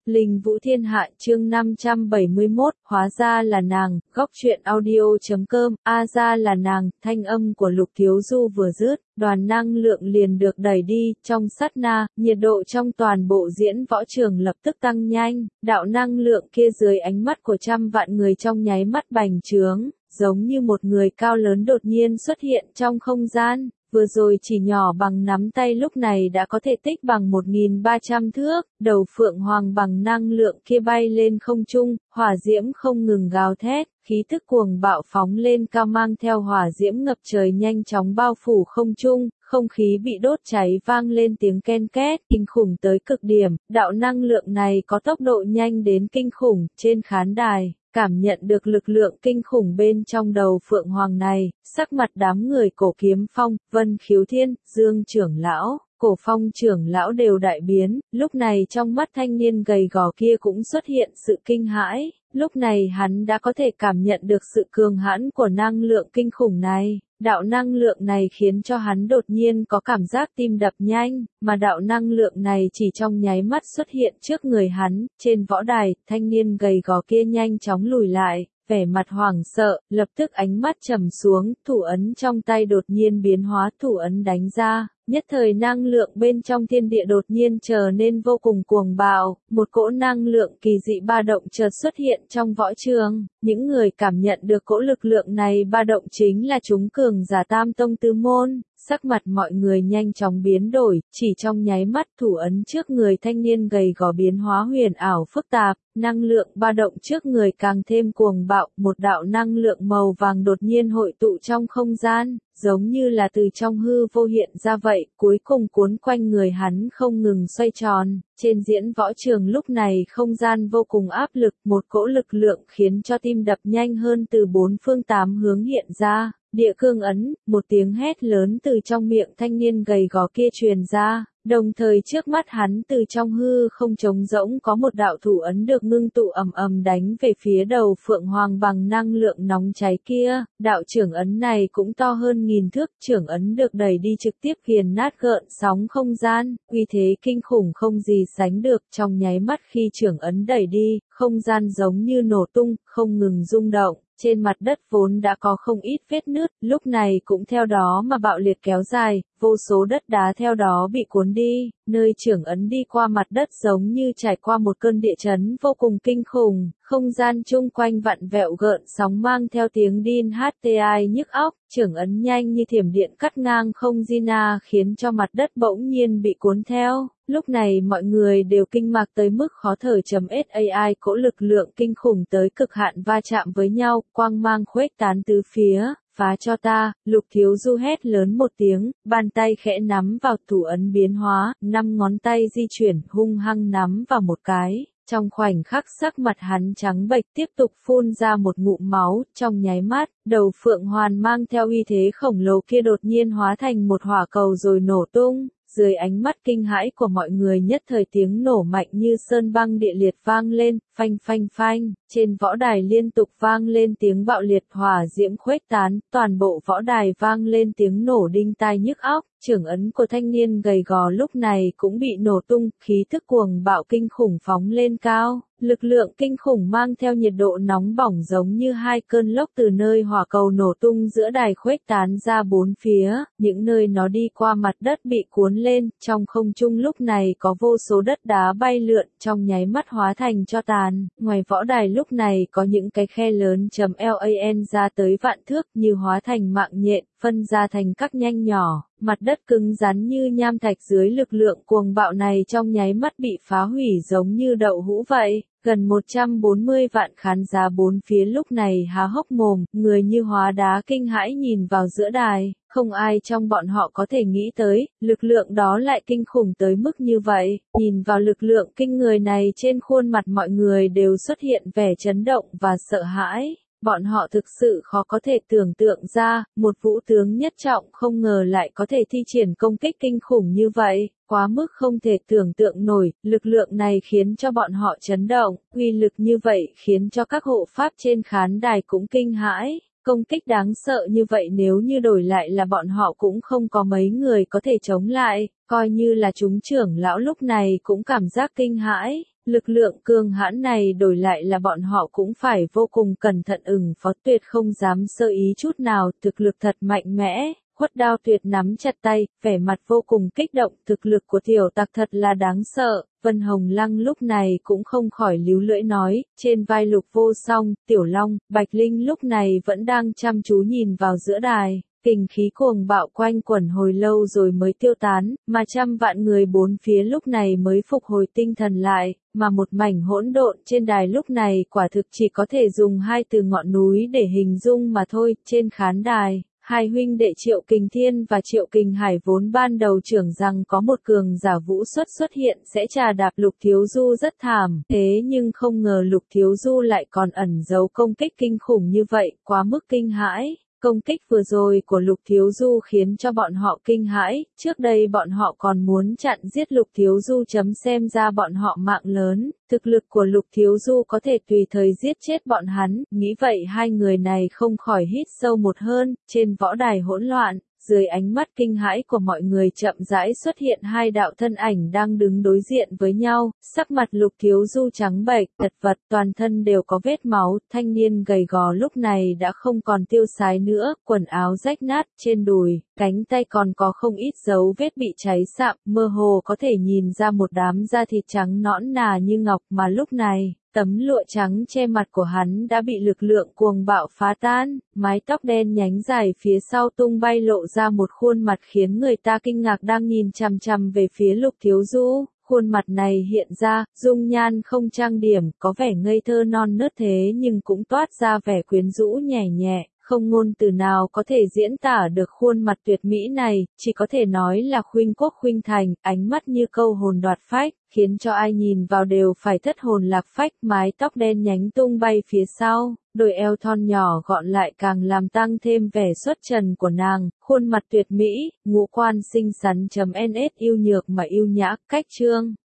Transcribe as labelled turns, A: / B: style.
A: Linh Vũ Thiên Hạ chương 571, hóa ra là nàng, góc truyện audio.com, ra là nàng, thanh âm của Lục Thiếu Du vừa dứt, đoàn năng lượng liền được đẩy đi, trong sát na, nhiệt độ trong toàn bộ diễn võ trường lập tức tăng nhanh, đạo năng lượng kia dưới ánh mắt của trăm vạn người trong nháy mắt bành trướng, giống như một người cao lớn đột nhiên xuất hiện trong không gian. Vừa rồi chỉ nhỏ bằng nắm tay lúc này đã có thể tích bằng 1.300 thước, đầu phượng hoàng bằng năng lượng kia bay lên không trung, hỏa diễm không ngừng gào thét, khí tức cuồng bạo phóng lên cao mang theo hỏa diễm ngập trời nhanh chóng bao phủ không trung, không khí bị đốt cháy vang lên tiếng ken két, kinh khủng tới cực điểm, đạo năng lượng này có tốc độ nhanh đến kinh khủng, trên khán đài. Cảm nhận được lực lượng kinh khủng bên trong đầu phượng hoàng này, sắc mặt đám người Cổ Kiếm Phong, Vân Khiếu Thiên, Dương trưởng lão, Cổ Phong trưởng lão đều đại biến, lúc này trong mắt thanh niên gầy gò kia cũng xuất hiện sự kinh hãi, lúc này hắn đã có thể cảm nhận được sự cường hãn của năng lượng kinh khủng này. Đạo năng lượng này khiến cho hắn đột nhiên có cảm giác tim đập nhanh, mà đạo năng lượng này chỉ trong nháy mắt xuất hiện trước người hắn, trên võ đài, thanh niên gầy gò kia nhanh chóng lùi lại, vẻ mặt hoảng sợ, lập tức ánh mắt trầm xuống, thủ ấn trong tay đột nhiên biến hóa, thủ ấn đánh ra. Nhất thời năng lượng bên trong thiên địa đột nhiên trở nên vô cùng cuồng bạo, một cỗ năng lượng kỳ dị ba động chợt xuất hiện trong võ trường, những người cảm nhận được cỗ lực lượng này ba động chính là chúng cường giả Tam Tông Tứ Môn, sắc mặt mọi người nhanh chóng biến đổi, chỉ trong nháy mắt thủ ấn trước người thanh niên gầy gò biến hóa huyền ảo phức tạp, năng lượng ba động trước người càng thêm cuồng bạo, một đạo năng lượng màu vàng đột nhiên hội tụ trong không gian. Giống như là từ trong hư vô hiện ra vậy, cuối cùng cuốn quanh người hắn không ngừng xoay tròn. Trên diễn võ trường lúc này không gian vô cùng áp lực, một cỗ lực lượng khiến cho tim đập nhanh hơn từ bốn phương tám hướng hiện ra. Địa cương ấn, một tiếng hét lớn từ trong miệng thanh niên gầy gò kia truyền ra, đồng thời trước mắt hắn từ trong hư không trống rỗng có một đạo thủ ấn được ngưng tụ ầm ầm đánh về phía đầu phượng hoàng bằng năng lượng nóng cháy kia, đạo trưởng ấn này cũng to hơn 1000 thước, trưởng ấn được đẩy đi trực tiếp nghiền nát gợn sóng không gian, uy thế kinh khủng không gì sánh được, trong nháy mắt khi trưởng ấn đẩy đi, không gian giống như nổ tung, không ngừng rung động. Trên mặt đất vốn đã có không ít vết nứt, lúc này cũng theo đó mà bạo liệt kéo dài, vô số đất đá theo đó bị cuốn đi, nơi trưởng ấn đi qua mặt đất giống như trải qua một cơn địa chấn vô cùng kinh khủng, không gian chung quanh vặn vẹo gợn sóng mang theo tiếng đin HTI nhức óc, trưởng ấn nhanh như thiểm điện cắt ngang không Gina khiến cho mặt đất bỗng nhiên bị cuốn theo. Lúc này mọi người đều kinh ngạc tới mức khó thở. SAI cỗ lực lượng kinh khủng tới cực hạn va chạm với nhau, quang mang khuếch tán tứ phía, phá cho ta, Lục Thiếu Du hét lớn một tiếng, bàn tay khẽ nắm vào thủ ấn biến hóa, 5 ngón tay di chuyển hung hăng nắm vào một cái. Trong khoảnh khắc sắc mặt hắn trắng bệch tiếp tục phun ra một ngụm máu, trong nháy mắt, đầu phượng hoàn mang theo uy thế khổng lồ kia đột nhiên hóa thành một hỏa cầu rồi nổ tung. Dưới ánh mắt kinh hãi của mọi người nhất thời tiếng nổ mạnh như sơn băng địa liệt vang lên, phanh phanh phanh, trên võ đài liên tục vang lên tiếng bạo liệt hỏa diễm khuếch tán, toàn bộ võ đài vang lên tiếng nổ đinh tai nhức óc, trưởng ấn của thanh niên gầy gò lúc này cũng bị nổ tung, khí thức cuồng bạo kinh khủng phóng lên cao. Lực lượng kinh khủng mang theo nhiệt độ nóng bỏng giống như hai cơn lốc từ nơi hỏa cầu nổ tung giữa đài khuếch tán ra bốn phía, những nơi nó đi qua mặt đất bị cuốn lên, trong không trung lúc này có vô số đất đá bay lượn, trong nháy mắt hóa thành tro tàn, ngoài võ đài lúc này có những cái khe lớn LAN ra tới vạn thước như hóa thành mạng nhện, phân ra thành các nhánh nhỏ. Mặt đất cứng rắn như nham thạch dưới lực lượng cuồng bạo này trong nháy mắt bị phá hủy giống như đậu hũ vậy. Gần 140 vạn khán giả bốn phía lúc này há hốc mồm, người như hóa đá kinh hãi nhìn vào giữa đài, không ai trong bọn họ có thể nghĩ tới, lực lượng đó lại kinh khủng tới mức như vậy. Nhìn vào lực lượng kinh người này trên khuôn mặt mọi người đều xuất hiện vẻ chấn động và sợ hãi. Bọn họ thực sự khó có thể tưởng tượng ra, một vũ tướng nhất trọng không ngờ lại có thể thi triển công kích kinh khủng như vậy, quá mức không thể tưởng tượng nổi, lực lượng này khiến cho bọn họ chấn động, uy lực như vậy khiến cho các hộ pháp trên khán đài cũng kinh hãi. Công kích đáng sợ như vậy nếu như đổi lại là bọn họ cũng không có mấy người có thể chống lại, coi như là chúng trưởng lão lúc này cũng cảm giác kinh hãi. Lực lượng cường hãn này đổi lại là bọn họ cũng phải vô cùng cẩn thận ứng phó, tuyệt không dám sơ ý chút nào, thực lực thật mạnh mẽ. Khuất Đao Tuyệt nắm chặt tay, vẻ mặt vô cùng kích động, thực lực của tiểu tặc thật là đáng sợ. Vân Hồng Lăng lúc này cũng không khỏi líu lưỡi nói, trên vai Lục Vô Song, Tiểu Long, Bạch Linh lúc này vẫn đang chăm chú nhìn vào giữa đài. Kình khí cuồng bạo quanh quẩn hồi lâu rồi mới tiêu tán, mà trăm vạn người bốn phía lúc này mới phục hồi tinh thần lại, mà một mảnh hỗn độn trên đài lúc này quả thực chỉ có thể dùng hai từ ngọn núi để hình dung mà thôi. Trên khán đài, hai huynh đệ Triệu Kình Thiên và Triệu Kình Hải vốn ban đầu tưởng rằng có một cường giả vũ xuất hiện sẽ trà đạp Lục Thiếu Du rất thảm, thế nhưng không ngờ Lục Thiếu Du lại còn ẩn giấu công kích kinh khủng như vậy, quá mức kinh hãi. Công kích vừa rồi của Lục Thiếu Du khiến cho bọn họ kinh hãi, trước đây bọn họ còn muốn chặn giết Lục Thiếu Du xem ra bọn họ mạng lớn, thực lực của Lục Thiếu Du có thể tùy thời giết chết bọn hắn, nghĩ vậy hai người này không khỏi hít sâu một hơn, trên võ đài hỗn loạn. Dưới ánh mắt kinh hãi của mọi người chậm rãi xuất hiện hai đạo thân ảnh đang đứng đối diện với nhau, sắc mặt Lục Thiếu Du trắng bệch, chật vật, toàn thân đều có vết máu, thanh niên gầy gò lúc này đã không còn tiêu sái nữa, quần áo rách nát, trên đùi, cánh tay còn có không ít dấu vết bị cháy sạm, mơ hồ có thể nhìn ra một đám da thịt trắng nõn nà như ngọc mà lúc này. Tấm lụa trắng che mặt của hắn đã bị lực lượng cuồng bạo phá tan, mái tóc đen nhánh dài phía sau tung bay lộ ra một khuôn mặt khiến người ta kinh ngạc đang nhìn chằm chằm về phía Lục Thiếu Du. Khuôn mặt này hiện ra, dung nhan không trang điểm, có vẻ ngây thơ non nớt thế nhưng cũng toát ra vẻ quyến rũ nhẹ nhẹ. Không ngôn từ nào có thể diễn tả được khuôn mặt tuyệt mỹ này, chỉ có thể nói là khuynh quốc khuynh thành, ánh mắt như câu hồn đoạt phách, khiến cho ai nhìn vào đều phải thất hồn lạc phách, mái tóc đen nhánh tung bay phía sau, đôi eo thon nhỏ gọn lại càng làm tăng thêm vẻ xuất trần của nàng, khuôn mặt tuyệt mỹ, ngũ quan xinh xắn.ns yêu nhược mà yêu nhã, cách chương.